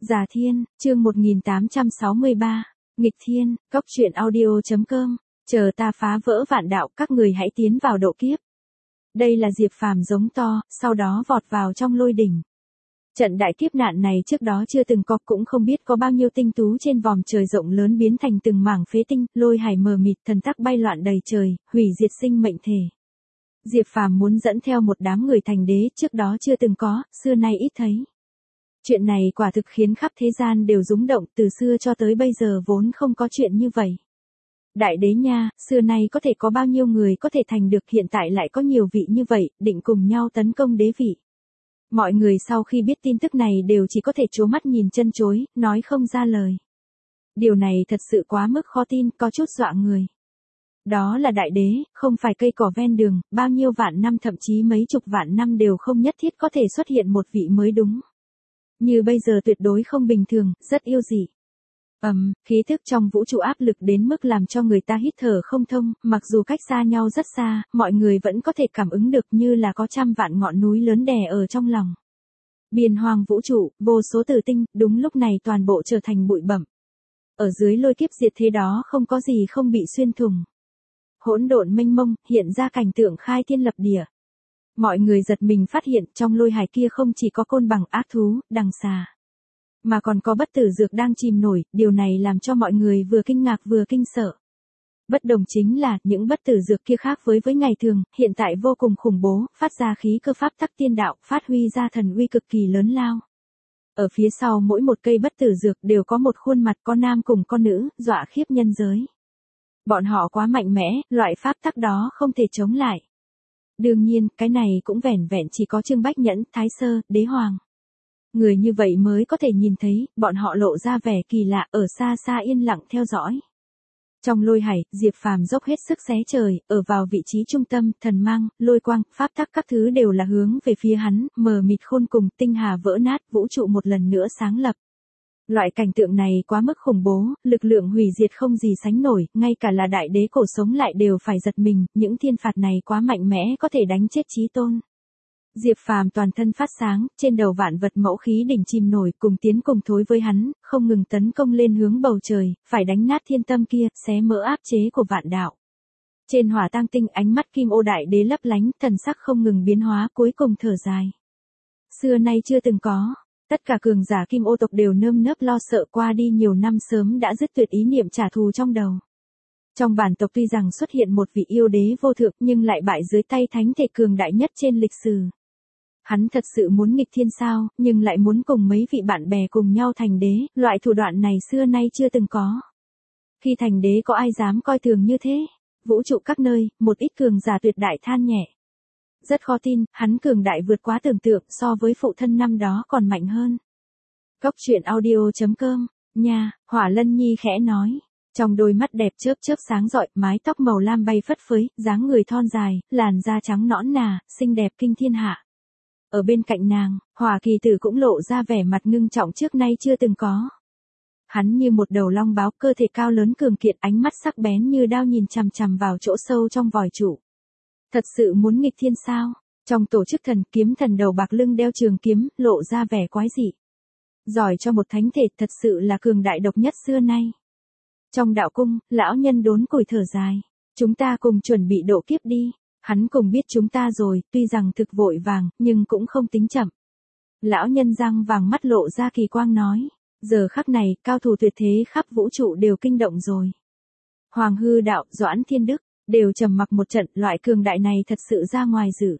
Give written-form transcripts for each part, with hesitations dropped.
Già Thiên, chương 1863, Nghịch Thiên, Cốc truyện audio.com, chờ ta phá vỡ vạn đạo, các người hãy tiến vào độ kiếp. Đây là Diệp Phàm giống to, sau đó vọt vào trong lôi đỉnh. Trận đại kiếp nạn này trước đó chưa từng có, cũng không biết có bao nhiêu tinh tú trên vòm trời rộng lớn biến thành từng mảng phế tinh, lôi hải mờ mịt, thần tắc bay loạn đầy trời, hủy diệt sinh mệnh thể. Diệp Phàm muốn dẫn theo một đám người thành đế, trước đó chưa từng có, xưa nay ít thấy. Chuyện này quả thực khiến khắp thế gian đều rúng động, từ xưa cho tới bây giờ vốn không có chuyện như vậy. Đại đế nha, xưa nay có thể có bao nhiêu người có thể thành được, hiện tại lại có nhiều vị như vậy, định cùng nhau tấn công đế vị. Mọi người sau khi biết tin tức này đều chỉ có thể trố mắt nhìn chân chối, nói không ra lời. Điều này thật sự quá mức khó tin, có chút dọa người. Đó là đại đế, không phải cây cỏ ven đường, bao nhiêu vạn năm thậm chí mấy chục vạn năm đều không nhất thiết có thể xuất hiện một vị mới đúng. Như bây giờ tuyệt đối không bình thường, rất yêu dị. Khí thức trong vũ trụ áp lực đến mức làm cho người ta hít thở không thông, mặc dù cách xa nhau rất xa, mọi người vẫn có thể cảm ứng được như là có trăm vạn ngọn núi lớn đè ở trong lòng. Biên hoang vũ trụ, vô số tử tinh, đúng lúc này toàn bộ trở thành bụi bặm. Ở dưới lôi kiếp diệt thế đó không có gì không bị xuyên thủng. Hỗn độn mênh mông, hiện ra cảnh tượng khai thiên lập địa. Mọi người giật mình phát hiện trong lôi hải kia không chỉ có côn bằng, ác thú, đằng xà, mà còn có bất tử dược đang chìm nổi, điều này làm cho mọi người vừa kinh ngạc vừa kinh sợ. Bất đồng chính là, những bất tử dược kia khác với ngày thường, hiện tại vô cùng khủng bố, phát ra khí cơ pháp tắc tiên đạo, phát huy ra thần uy cực kỳ lớn lao. Ở phía sau mỗi một cây bất tử dược đều có một khuôn mặt, con nam cùng con nữ, dọa khiếp nhân giới. Bọn họ quá mạnh mẽ, loại pháp tắc đó không thể chống lại. Đương nhiên, cái này cũng vẻn vẹn chỉ có Trương Bách Nhẫn, Thái Sơ, Đế Hoàng. Người như vậy mới có thể nhìn thấy, bọn họ lộ ra vẻ kỳ lạ, ở xa xa yên lặng theo dõi. Trong lôi hải, Diệp Phàm dốc hết sức xé trời, ở vào vị trí trung tâm, thần mang, lôi quang, pháp tắc các thứ đều là hướng về phía hắn, mờ mịt khôn cùng, tinh hà vỡ nát, vũ trụ một lần nữa sáng lập. Loại cảnh tượng này quá mức khủng bố, lực lượng hủy diệt không gì sánh nổi, ngay cả là đại đế cổ sống lại đều phải giật mình, những thiên phạt này quá mạnh mẽ có thể đánh chết chí tôn. Diệp Phàm toàn thân phát sáng, trên đầu vạn vật mẫu khí đỉnh chìm nổi, cùng tiến cùng thối với hắn, không ngừng tấn công lên hướng bầu trời, phải đánh nát thiên tâm kia, xé mở áp chế của vạn đạo. Trên hỏa tang tinh, ánh mắt Kim Ô đại đế lấp lánh, thần sắc không ngừng biến hóa, cuối cùng thở dài. Xưa nay chưa từng có. Tất cả cường giả Kim Ô tộc đều nơm nớp lo sợ, qua đi nhiều năm sớm đã dứt tuyệt ý niệm trả thù trong đầu. Trong bản tộc tuy rằng xuất hiện một vị yêu đế vô thượng nhưng lại bại dưới tay thánh thể cường đại nhất trên lịch sử. Hắn thật sự muốn nghịch thiên sao, nhưng lại muốn cùng mấy vị bạn bè cùng nhau thành đế, loại thủ đoạn này xưa nay chưa từng có. Khi thành đế có ai dám coi thường như thế? Vũ trụ các nơi, một ít cường giả tuyệt đại than nhẹ. Rất khó tin, hắn cường đại vượt quá tưởng tượng, so với phụ thân năm đó còn mạnh hơn. Cốc truyện audio.com, nha, Hỏa Lân Nhi khẽ nói. Trong đôi mắt đẹp chớp chớp sáng rọi, mái tóc màu lam bay phất phới, dáng người thon dài, làn da trắng nõn nà, xinh đẹp kinh thiên hạ. Ở bên cạnh nàng, Hỏa Kỳ Tử cũng lộ ra vẻ mặt ngưng trọng trước nay chưa từng có. Hắn như một đầu long báo, cơ thể cao lớn cường kiện, ánh mắt sắc bén như đao nhìn chằm chằm vào chỗ sâu trong vòi trụ. Thật sự muốn nghịch thiên sao? Trong tổ chức thần, kiếm thần đầu bạc lưng đeo trường kiếm, lộ ra vẻ quái dị. Giỏi cho một thánh thể, thật sự là cường đại độc nhất xưa nay. Trong đạo cung, lão nhân đốn củi thở dài. Chúng ta cùng chuẩn bị độ kiếp đi. Hắn cùng biết chúng ta rồi, tuy rằng thực vội vàng, nhưng cũng không tính chậm. Lão nhân răng vàng mắt lộ ra kỳ quang nói. Giờ khắc này, cao thủ tuyệt thế khắp vũ trụ đều kinh động rồi. Hoàng Hư Đạo, Doãn Thiên Đức đều trầm mặc một trận, loại cường đại này thật sự ra ngoài dự.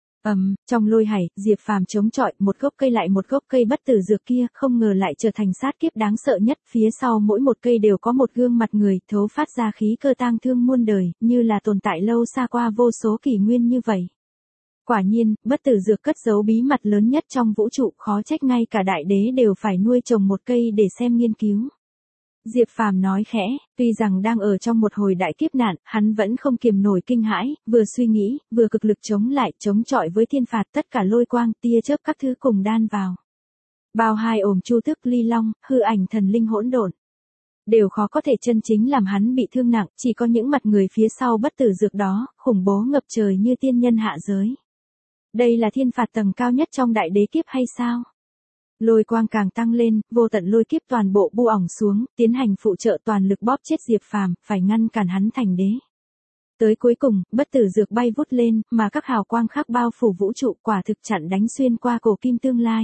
Trong lôi hải, Diệp Phàm chống chọi, một gốc cây lại một gốc cây bất tử dược kia, không ngờ lại trở thành sát kiếp đáng sợ nhất, phía sau mỗi một cây đều có một gương mặt người, thấu phát ra khí cơ tang thương muôn đời, như là tồn tại lâu xa qua vô số kỷ nguyên như vậy. Quả nhiên, bất tử dược cất giấu bí mật lớn nhất trong vũ trụ, khó trách ngay cả đại đế đều phải nuôi trồng một cây để xem nghiên cứu. Diệp Phàm nói khẽ, tuy rằng đang ở trong một hồi đại kiếp nạn, hắn vẫn không kiềm nổi kinh hãi, vừa suy nghĩ, vừa cực lực chống lại, chống chọi với thiên phạt, tất cả lôi quang, tia chớp các thứ cùng đan vào. Bao hai ồm chu tước ly long, hư ảnh thần linh hỗn độn, đều khó có thể chân chính làm hắn bị thương nặng, chỉ có những mặt người phía sau bất tử dược đó, khủng bố ngập trời như tiên nhân hạ giới. Đây là thiên phạt tầng cao nhất trong đại đế kiếp hay sao? Lôi quang càng tăng lên, vô tận lôi kiếp toàn bộ bu ỏng xuống, tiến hành phụ trợ toàn lực bóp chết Diệp Phàm, phải ngăn cản hắn thành đế. Tới cuối cùng, bất tử dược bay vút lên, mà các hào quang khác bao phủ vũ trụ quả thực chặn đánh xuyên qua cổ kim tương lai.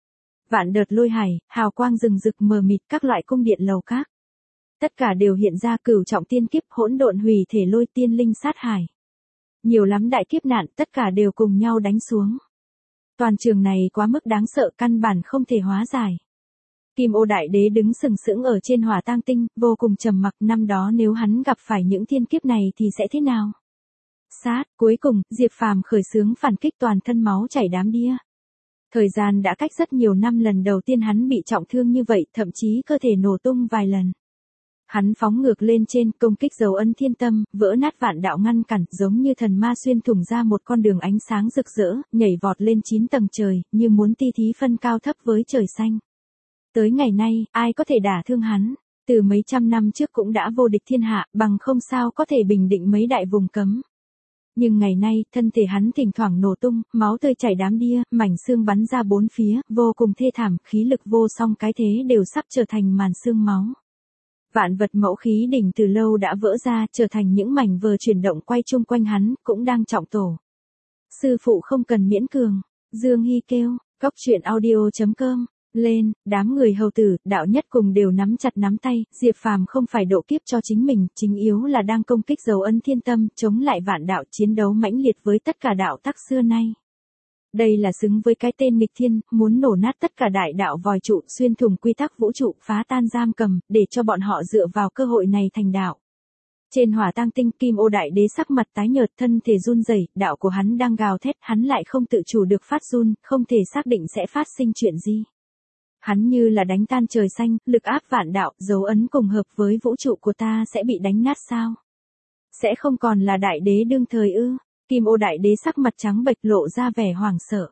Vạn đợt lôi hải, hào quang rừng rực mờ mịt các loại cung điện lầu các. Tất cả đều hiện ra cửu trọng tiên kiếp hỗn độn hủy thể lôi tiên linh sát hải. Nhiều lắm đại kiếp nạn tất cả đều cùng nhau đánh xuống. Toàn trường này quá mức đáng sợ căn bản không thể hóa giải. Kim Ô Đại Đế đứng sừng sững ở trên hỏa tang tinh, vô cùng trầm mặc năm đó nếu hắn gặp phải những thiên kiếp này thì sẽ thế nào? Sát, cuối cùng, Diệp Phàm khởi xướng phản kích toàn thân máu chảy đám đĩa. Thời gian đã cách rất nhiều năm lần đầu tiên hắn bị trọng thương như vậy, thậm chí cơ thể nổ tung vài lần. Hắn phóng ngược lên trên, công kích dấu ân thiên tâm, vỡ nát vạn đạo ngăn cản, giống như thần ma xuyên thủng ra một con đường ánh sáng rực rỡ, nhảy vọt lên 9 tầng trời, như muốn ti thí phân cao thấp với trời xanh. Tới ngày nay, ai có thể đả thương hắn, từ mấy trăm năm trước cũng đã vô địch thiên hạ, bằng không sao có thể bình định mấy đại vùng cấm. Nhưng ngày nay, thân thể hắn thỉnh thoảng nổ tung, máu tươi chảy đám đĩa, mảnh xương bắn ra bốn phía, vô cùng thê thảm, khí lực vô song cái thế đều sắp trở thành màn xương máu. Vạn vật mẫu khí đỉnh từ lâu đã vỡ ra, trở thành những mảnh vờ chuyển động quay chung quanh hắn, cũng đang trọng tổ. Sư phụ không cần miễn cường, Dương Hy kêu, cóc truyện audio.com. Lên, đám người hầu tử, đạo nhất cùng đều nắm chặt nắm tay, Diệp Phàm không phải độ kiếp cho chính mình, chính yếu là đang công kích dấu ân thiên tâm, chống lại vạn đạo chiến đấu mãnh liệt với tất cả đạo tắc xưa nay. Đây là xứng với cái tên nghịch thiên, muốn nổ nát tất cả đại đạo vòi trụ, xuyên thủng quy tắc vũ trụ, phá tan giam cầm, để cho bọn họ dựa vào cơ hội này thành đạo. Trên hỏa tang tinh, Kim Ô Đại Đế sắc mặt tái nhợt, thân thể run rẩy, đạo của hắn đang gào thét, hắn lại không tự chủ được phát run, không thể xác định sẽ phát sinh chuyện gì. Hắn như là đánh tan trời xanh, lực áp vạn đạo, dấu ấn cùng hợp với vũ trụ của ta sẽ bị đánh nát sao? Sẽ không còn là đại đế đương thời ư? Kim Ô Đại Đế sắc mặt trắng bệch lộ ra vẻ hoảng sợ.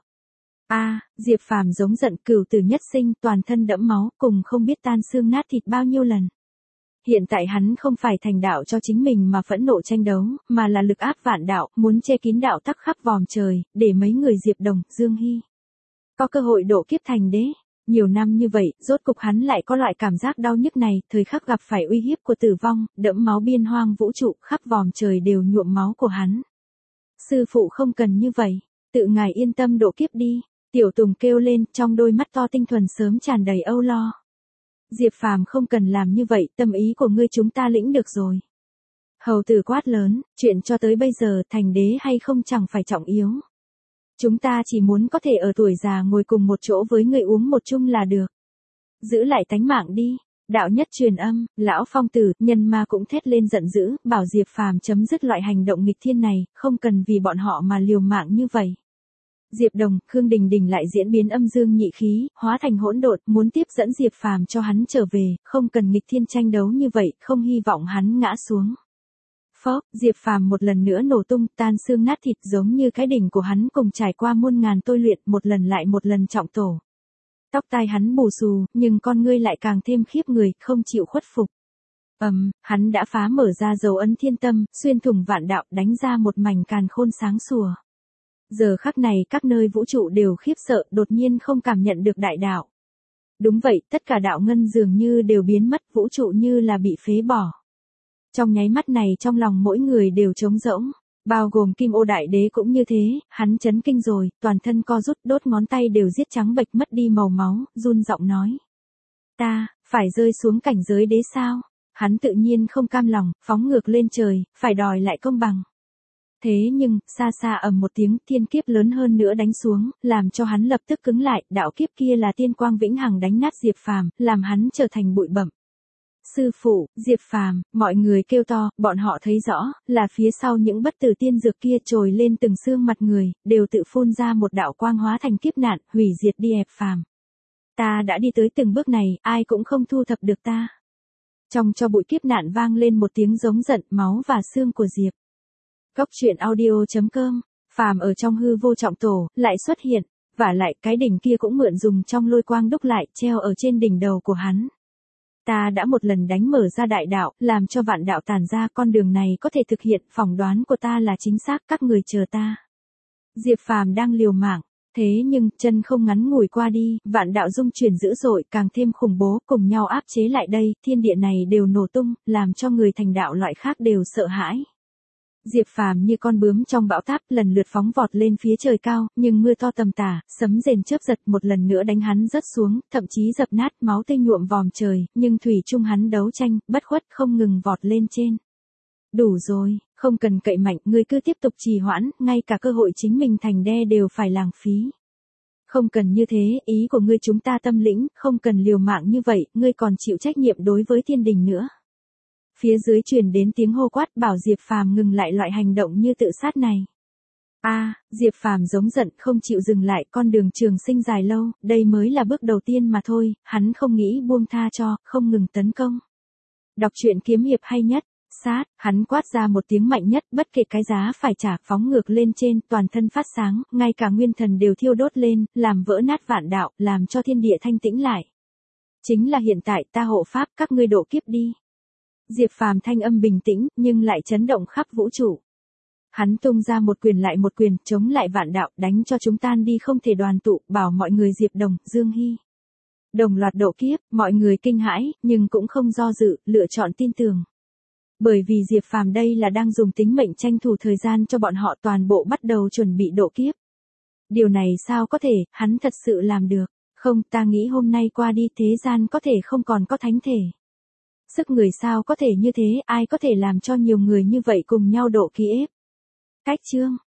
Diệp Phàm giống giận, cửu tử nhất sinh, toàn thân đẫm máu, cùng không biết tan xương nát thịt bao nhiêu lần. Hiện tại hắn không phải thành đạo cho chính mình mà phẫn nộ tranh đấu, mà là lực áp vạn đạo, muốn che kín đạo tắc khắp vòm trời, để mấy người Diệp Đồng, Dương Hy có cơ hội độ kiếp thành đế. Nhiều năm như vậy, rốt cục hắn lại có loại cảm giác đau nhức này, thời khắc gặp phải uy hiếp của tử vong, đẫm máu biên hoang vũ trụ, khắp vòm trời đều nhuộm máu của hắn. Sư phụ không cần như vậy, tự ngài yên tâm độ kiếp đi, Tiểu Tùng kêu lên, trong đôi mắt to tinh thuần sớm tràn đầy âu lo. Diệp Phàm không cần làm như vậy, tâm ý của ngươi chúng ta lĩnh được rồi. Hầu tử quát lớn, chuyện cho tới bây giờ thành đế hay không chẳng phải trọng yếu. Chúng ta chỉ muốn có thể ở tuổi già ngồi cùng một chỗ với người uống một chung là được. Giữ lại tánh mạng đi. Đạo nhất truyền âm, lão phong tử, nhân ma cũng thét lên giận dữ, bảo Diệp Phàm chấm dứt loại hành động nghịch thiên này, không cần vì bọn họ mà liều mạng như vậy. Diệp Đồng, Khương Đình Đình lại diễn biến âm dương nhị khí, hóa thành hỗn độn, muốn tiếp dẫn Diệp Phàm cho hắn trở về, không cần nghịch thiên tranh đấu như vậy, không hy vọng hắn ngã xuống. Phốc, Diệp Phàm một lần nữa nổ tung, tan xương nát thịt giống như cái đỉnh của hắn cùng trải qua muôn ngàn tôi luyện, một lần lại một lần trọng tổ. Tóc tai hắn bù xù, nhưng con ngươi lại càng thêm khiếp người, không chịu khuất phục. Hắn đã phá mở ra dấu ấn thiên tâm, xuyên thủng vạn đạo, đánh ra một mảnh càn khôn sáng sủa. Giờ khắc này các nơi vũ trụ đều khiếp sợ, đột nhiên không cảm nhận được đại đạo. Đúng vậy, tất cả đạo ngân dường như đều biến mất, vũ trụ như là bị phế bỏ. Trong nháy mắt này trong lòng mỗi người đều trống rỗng, bao gồm Kim Ô Đại Đế cũng như thế, hắn chấn kinh rồi, toàn thân co rút, đốt ngón tay đều giết trắng bệch mất đi màu máu, run giọng nói. Ta, phải rơi xuống cảnh giới đế sao? Hắn tự nhiên không cam lòng, phóng ngược lên trời, phải đòi lại công bằng. Thế nhưng, xa xa ầm một tiếng, thiên kiếp lớn hơn nữa đánh xuống, làm cho hắn lập tức cứng lại, đạo kiếp kia là tiên quang vĩnh hằng đánh nát Diệp Phàm, làm hắn trở thành bụi bặm. Sư phụ, Diệp Phàm, mọi người kêu to, bọn họ thấy rõ, là phía sau những bất tử tiên dược kia trồi lên từng xương mặt người, đều tự phun ra một đạo quang hóa thành kiếp nạn, hủy diệt đi Diệp Phàm. Ta đã đi tới từng bước này, ai cũng không thu thập được ta. Trong cho bụi kiếp nạn vang lên một tiếng giống giận, máu và xương của Diệp. Cóc truyện audio.com, Phàm ở trong hư vô trọng tổ, lại xuất hiện, vả lại cái đỉnh kia cũng mượn dùng trong lôi quang đúc lại, treo ở trên đỉnh đầu của hắn. Ta đã một lần đánh mở ra đại đạo, làm cho vạn đạo tàn ra, con đường này có thể thực hiện, phỏng đoán của ta là chính xác, các người chờ ta. Diệp Phàm đang liều mạng, Thế nhưng, chân không ngắn ngủi qua đi, vạn đạo dung chuyển dữ dội càng thêm khủng bố, cùng nhau áp chế lại đây, thiên địa này đều nổ tung, làm cho người thành đạo loại khác đều sợ hãi. Diệp Phàm như con bướm trong bão táp lần lượt phóng vọt lên phía trời cao, nhưng mưa to tầm tả, sấm rền chớp giật một lần nữa đánh hắn rớt xuống, thậm chí dập nát, máu tươi nhuộm vòm trời, nhưng thủy chung hắn đấu tranh, bất khuất không ngừng vọt lên trên. Đủ rồi, không cần cậy mạnh, ngươi cứ tiếp tục trì hoãn, ngay cả cơ hội chính mình thành đe đều phải lãng phí. Không cần như thế, ý của ngươi chúng ta tâm lĩnh, không cần liều mạng như vậy, ngươi còn chịu trách nhiệm đối với thiên đình nữa. Phía dưới truyền đến tiếng hô quát bảo Diệp Phàm ngừng lại loại hành động như tự sát này. Diệp Phàm giống giận không chịu dừng lại, con đường trường sinh dài lâu, đây mới là bước đầu tiên mà thôi, hắn không nghĩ buông tha cho, không ngừng tấn công. Đọc truyện kiếm hiệp hay nhất, sát, hắn quát ra một tiếng mạnh nhất, bất kể cái giá phải trả, phóng ngược lên trên, toàn thân phát sáng, ngay cả nguyên thần đều thiêu đốt lên, làm vỡ nát vạn đạo, làm cho thiên địa thanh tĩnh lại. Chính là hiện tại, ta hộ pháp, các ngươi độ kiếp đi. Diệp Phàm thanh âm bình tĩnh, nhưng lại chấn động khắp vũ trụ. Hắn tung ra một quyền lại một quyền, chống lại vạn đạo, đánh cho chúng tan đi không thể đoàn tụ, bảo mọi người Diệp Đồng, Dương Hy đồng loạt độ kiếp, mọi người kinh hãi, nhưng cũng không do dự, lựa chọn tin tưởng. Bởi vì Diệp Phàm đây là đang dùng tính mệnh tranh thủ thời gian cho bọn họ toàn bộ bắt đầu chuẩn bị độ kiếp. Điều này sao có thể, hắn thật sự làm được. Không, ta nghĩ hôm nay qua đi thế gian có thể không còn có thánh thể. Sức người sao có thể như thế, ai có thể làm cho nhiều người như vậy cùng nhau độ kiếp. Cách chương